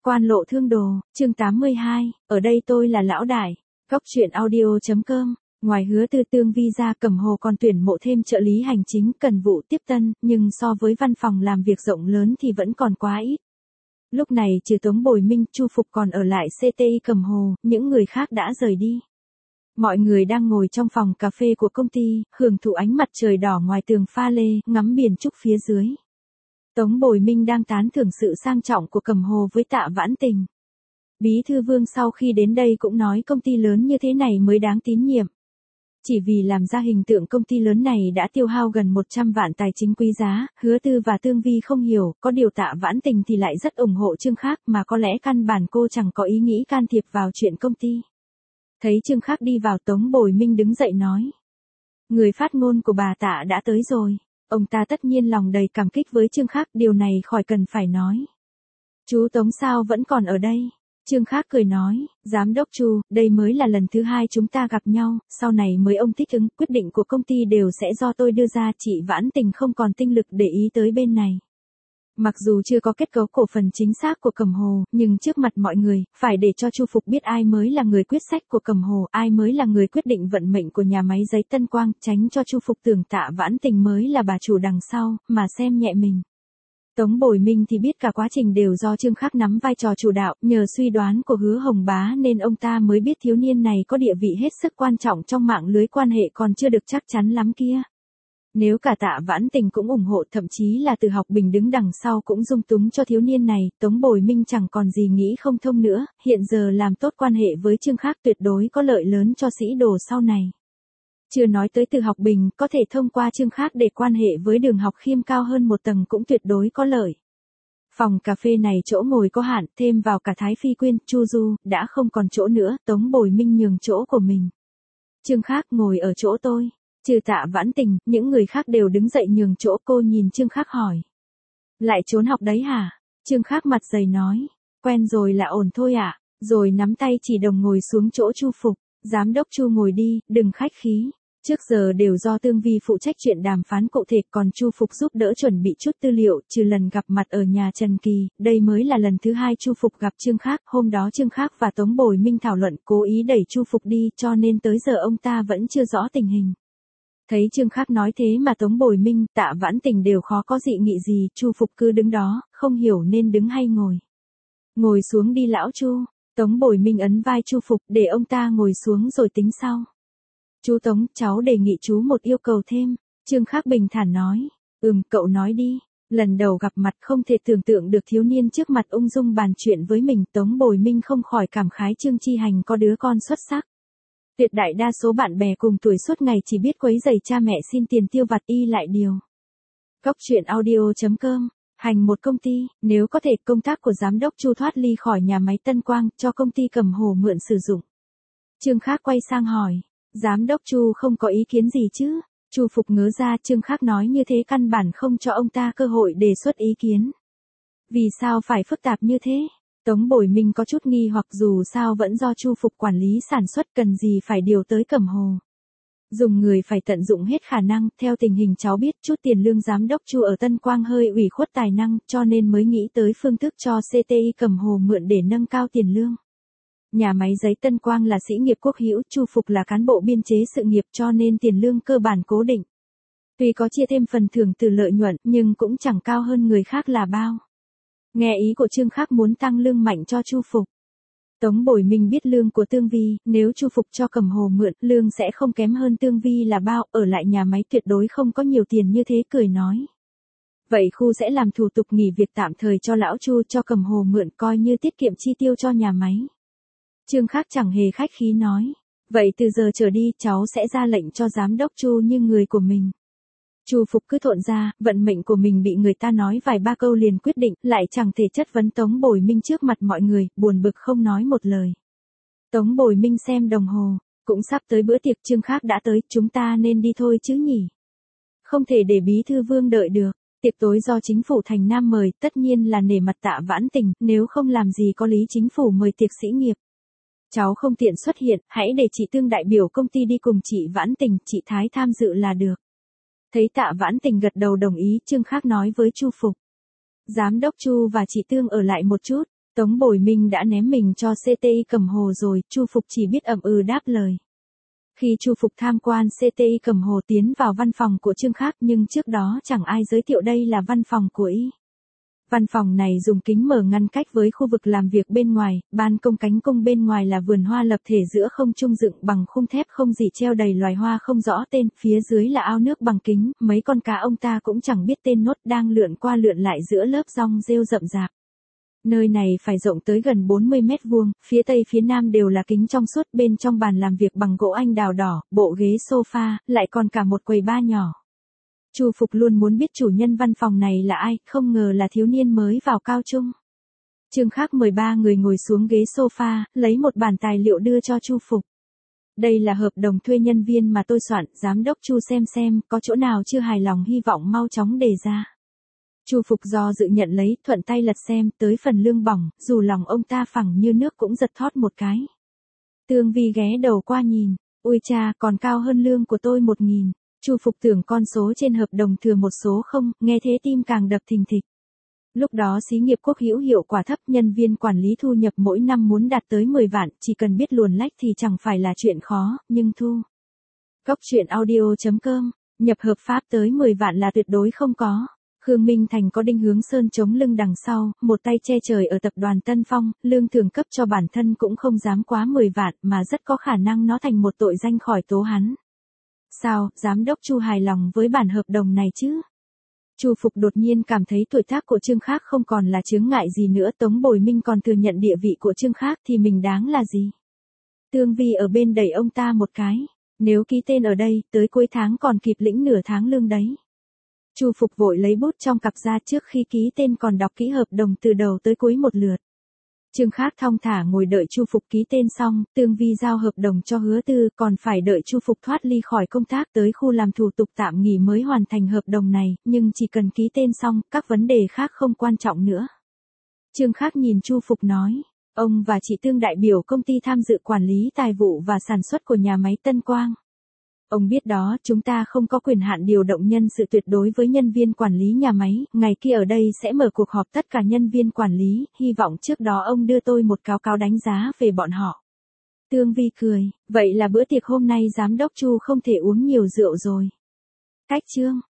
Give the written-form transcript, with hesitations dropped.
Quan lộ thương đồ, chương 82, ở đây tôi là lão đại. Góc truyện audio.com. Ngoài Hứa Tư Tương visa, Cẩm Hồ còn tuyển mộ thêm trợ lý hành chính, cần vụ tiếp tân, nhưng so với văn phòng làm việc rộng lớn thì vẫn còn quá ít. Lúc này trừ Tống Bồi Minh, Chu Phục còn ở lại CTI Cẩm Hồ, những người khác đã rời đi. Mọi người đang ngồi trong phòng cà phê của công ty, hưởng thụ ánh mặt trời đỏ ngoài tường pha lê, ngắm biển trúc phía dưới. Tống Bồi Minh đang tán thưởng sự sang trọng của Cẩm Hồ với Tạ Vãn Tình. Bí thư Vương sau khi đến đây cũng nói công ty lớn như thế này mới đáng tín nhiệm. Chỉ vì làm ra hình tượng công ty lớn này đã tiêu hao gần 100 vạn tài chính quý giá, Hứa Tư và Tương Vi không hiểu, có điều Tạ Vãn Tình thì lại rất ủng hộ Trương Khác, mà có lẽ căn bản cô chẳng có ý nghĩ can thiệp vào chuyện công ty. Thấy Trương Khác đi vào, Tống Bồi Minh đứng dậy nói. Người phát ngôn của bà Tạ đã tới rồi. Ông ta tất nhiên lòng đầy cảm kích với Trương Khác, điều này khỏi cần phải nói. Chú Tống sao vẫn còn ở đây? Trương Khác cười nói, Giám đốc Chu, đây mới là lần thứ hai chúng ta gặp nhau, sau này mới ông thích ứng, quyết định của công ty đều sẽ do tôi đưa ra, chị Vãn Tình không còn tinh lực để ý tới bên này. Mặc dù chưa có kết cấu cổ phần chính xác của Cẩm Hồ, nhưng trước mặt mọi người, phải để cho Chu Phục biết ai mới là người quyết sách của Cẩm Hồ, ai mới là người quyết định vận mệnh của nhà máy giấy Tân Quang, tránh cho Chu Phục tưởng Tạ Vãn Tình mới là bà chủ đằng sau, mà xem nhẹ mình. Tống Bồi Minh thì biết cả quá trình đều do Trương Khác nắm vai trò chủ đạo, nhờ suy đoán của Hứa Hồng Bá nên ông ta mới biết thiếu niên này có địa vị hết sức quan trọng trong mạng lưới quan hệ còn chưa được chắc chắn lắm kia. Nếu cả Tạ Vãn Tình cũng ủng hộ, thậm chí là Từ Học Bình đứng đằng sau cũng dung túng cho thiếu niên này, Tống Bồi Minh chẳng còn gì nghĩ không thông nữa, hiện giờ làm tốt quan hệ với Trương Khác tuyệt đối có lợi lớn cho sĩ đồ sau này. Chưa nói tới Từ Học Bình, có thể thông qua Trương Khác để quan hệ với Đường Học Khiêm cao hơn một tầng cũng tuyệt đối có lợi. Phòng cà phê này chỗ ngồi có hạn, thêm vào cả Thái Phi Quyên, Chu Du, đã không còn chỗ nữa, Tống Bồi Minh nhường chỗ của mình. Trương Khác ngồi ở chỗ tôi. Trừ Tạ Vãn Tình, những người khác đều đứng dậy nhường chỗ. Cô nhìn Trương Khác hỏi. Lại trốn học đấy hả? Trương Khác mặt dày nói. Quen rồi là ổn thôi ạ. Rồi nắm tay chỉ đồng ngồi xuống chỗ Chu Phục. Giám đốc Chu ngồi đi, đừng khách khí. Trước giờ đều do Tương Vi phụ trách chuyện đàm phán cụ thể, còn Chu Phục giúp đỡ chuẩn bị chút tư liệu, trừ lần gặp mặt ở nhà Trần Kỳ, đây mới là lần thứ hai Chu Phục gặp Trương Khác. Hôm đó Trương Khác và Tống Bồi Minh thảo luận, cố ý đẩy Chu Phục đi, cho nên tới giờ ông ta vẫn chưa rõ tình hình. Thấy Trương Khác nói thế mà Tống Bồi Minh, Tạ Vãn Tình đều khó có dị nghị gì, Chu Phục cứ đứng đó, không hiểu nên đứng hay ngồi. Ngồi xuống đi lão Chu. Tống Bồi Minh ấn vai Chu Phục để ông ta ngồi xuống rồi tính sau. Chú Tống, cháu đề nghị chú một yêu cầu thêm. Trương Khác bình thản nói. Cậu nói đi. Lần đầu gặp mặt không thể tưởng tượng được thiếu niên trước mặt ung dung bàn chuyện với mình. Tống Bồi Minh không khỏi cảm khái Trương Chi Hành có đứa con xuất sắc. Tuyệt đại đa số bạn bè cùng tuổi suốt ngày chỉ biết quấy rầy cha mẹ xin tiền tiêu vặt, y lại điều. Góc truyện audio.com. Hành một công ty, nếu có thể công tác của giám đốc Chu thoát ly khỏi nhà máy Tân Quang, cho công ty Cẩm Hồ mượn sử dụng. Trương Khác quay sang hỏi. Giám đốc Chu không có ý kiến gì chứ? Chu Phục ngớ ra, Trương Khác nói như thế căn bản không cho ông ta cơ hội đề xuất ý kiến. Vì sao phải phức tạp như thế? Tống Bồi Minh có chút nghi hoặc, dù sao vẫn do Chu Phục quản lý sản xuất, cần gì phải điều tới Cẩm Hồ. Dùng người phải tận dụng hết khả năng, theo tình hình cháu biết chút tiền lương giám đốc Chu ở Tân Quang hơi ủy khuất tài năng, cho nên mới nghĩ tới phương thức cho CTI Cẩm Hồ mượn để nâng cao tiền lương. Nhà máy giấy Tân Quang là sĩ nghiệp quốc hữu, Chu Phục là cán bộ biên chế sự nghiệp, cho nên tiền lương cơ bản cố định. Tuy có chia thêm phần thưởng từ lợi nhuận, nhưng cũng chẳng cao hơn người khác là bao. Nghe ý của Trương Khác muốn tăng lương mạnh cho Chu Phục. Tống Bồi Minh biết lương của Tương Vi, nếu Chu Phục cho Cẩm Hồ mượn, lương sẽ không kém hơn Tương Vi là bao, ở lại nhà máy tuyệt đối không có nhiều tiền như thế, cười nói. Vậy khu sẽ làm thủ tục nghỉ việc tạm thời cho lão Chu, cho Cẩm Hồ mượn, coi như tiết kiệm chi tiêu cho nhà máy. Trương Khác chẳng hề khách khí nói. Vậy từ giờ trở đi cháu sẽ ra lệnh cho giám đốc Chu như người của mình. Chu Phục cứ thộn ra, vận mệnh của mình bị người ta nói vài ba câu liền quyết định, lại chẳng thể chất vấn Tống Bồi Minh trước mặt mọi người, buồn bực không nói một lời. Tống Bồi Minh xem đồng hồ, cũng sắp tới bữa tiệc. Trương Khác đã tới, chúng ta nên đi thôi chứ nhỉ? Không thể để bí thư Vương đợi được. Tiệc tối do chính phủ thành Nam mời, tất nhiên là nể mặt Tạ Vãn Tình, nếu không làm gì có lý chính phủ mời tiệc sĩ nghiệp. Cháu không tiện xuất hiện, hãy để chị Tương đại biểu công ty đi cùng chị Vãn Tình, chị Thái tham dự là được. Thấy Tạ Vãn Tình gật đầu đồng ý, Trương Khác nói với Chu Phục. Giám đốc Chu và chị Tương ở lại một chút. Tống Bồi Minh đã ném mình cho CTI Cẩm Hồ rồi, Chu Phục chỉ biết ậm ừ đáp lời. Khi Chu Phục tham quan CTI Cẩm Hồ tiến vào văn phòng của Trương Khác nhưng trước đó chẳng ai giới thiệu đây là văn phòng của y. Văn phòng này dùng kính mở ngăn cách với khu vực làm việc bên ngoài, ban công cánh công bên ngoài là vườn hoa lập thể giữa không trung dựng bằng khung thép không gì treo đầy loài hoa không rõ tên, phía dưới là ao nước bằng kính, mấy con cá ông ta cũng chẳng biết tên nốt đang lượn qua lượn lại giữa lớp rong rêu rậm rạp. Nơi này phải rộng tới gần 40 mét vuông, phía tây phía nam đều là kính trong suốt, bên trong bàn làm việc bằng gỗ anh đào đỏ, bộ ghế sofa, lại còn cả một quầy bar nhỏ. Chu Phục luôn muốn biết chủ nhân văn phòng này là ai, không ngờ là thiếu niên mới vào cao trung. Trương Khác mời 3 người ngồi xuống ghế sofa, lấy một bản tài liệu đưa cho Chu Phục. Đây là hợp đồng thuê nhân viên mà tôi soạn, giám đốc Chu xem, có chỗ nào chưa hài lòng hy vọng mau chóng đề ra. Chu Phục do dự nhận lấy, thuận tay lật xem, tới phần lương bổng, dù lòng ông ta phẳng như nước cũng giật thót một cái. Tương Vi ghé đầu qua nhìn, ui cha, còn cao hơn lương của tôi 1.000. Chu Phục tưởng con số trên hợp đồng thừa một số không, nghe thế tim càng đập thình thịch. Lúc đó xí nghiệp Quốc Hữu hiệu quả thấp, nhân viên quản lý thu nhập mỗi năm muốn đạt tới 10 vạn, chỉ cần biết luồn lách thì chẳng phải là chuyện khó, nhưng thu. Cóc truyện audio.com, nhập hợp pháp tới 10 vạn là tuyệt đối không có. Khương Minh Thành có Đinh Hướng Sơn chống lưng đằng sau, một tay che trời ở tập đoàn Tân Phong, lương thưởng cấp cho bản thân cũng không dám quá 10 vạn mà rất có khả năng nó thành một tội danh khỏi tố hắn. Sao, giám đốc Chu hài lòng với bản hợp đồng này chứ? Chu Phục đột nhiên cảm thấy tuổi tác của Trương Khác không còn là chướng ngại gì nữa, Tống Bồi Minh còn thừa nhận địa vị của Trương Khác thì mình đáng là gì? Tương Vi ở bên đẩy ông ta một cái, nếu ký tên ở đây, tới cuối tháng còn kịp lĩnh nửa tháng lương đấy. Chu Phục vội lấy bút trong cặp ra, trước khi ký tên còn đọc kỹ hợp đồng từ đầu tới cuối một lượt. Trương Khác thong thả ngồi đợi Chu Phục ký tên xong, Tương Vi giao hợp đồng cho Hứa Tư, còn phải đợi Chu Phục thoát ly khỏi công tác tới khu làm thủ tục tạm nghỉ mới hoàn thành hợp đồng này, nhưng chỉ cần ký tên xong, các vấn đề khác không quan trọng nữa. Trương Khác nhìn Chu Phục nói, ông và chị Tương đại biểu công ty tham dự quản lý tài vụ và sản xuất của nhà máy Tân Quang. Ông biết đó, chúng ta không có quyền hạn điều động nhân sự tuyệt đối với nhân viên quản lý nhà máy, ngày kia ở đây sẽ mở cuộc họp tất cả nhân viên quản lý, hy vọng trước đó ông đưa tôi một cáo cáo đánh giá về bọn họ. Tương Vi cười, vậy là bữa tiệc hôm nay giám đốc Chu không thể uống nhiều rượu rồi. Cách chương.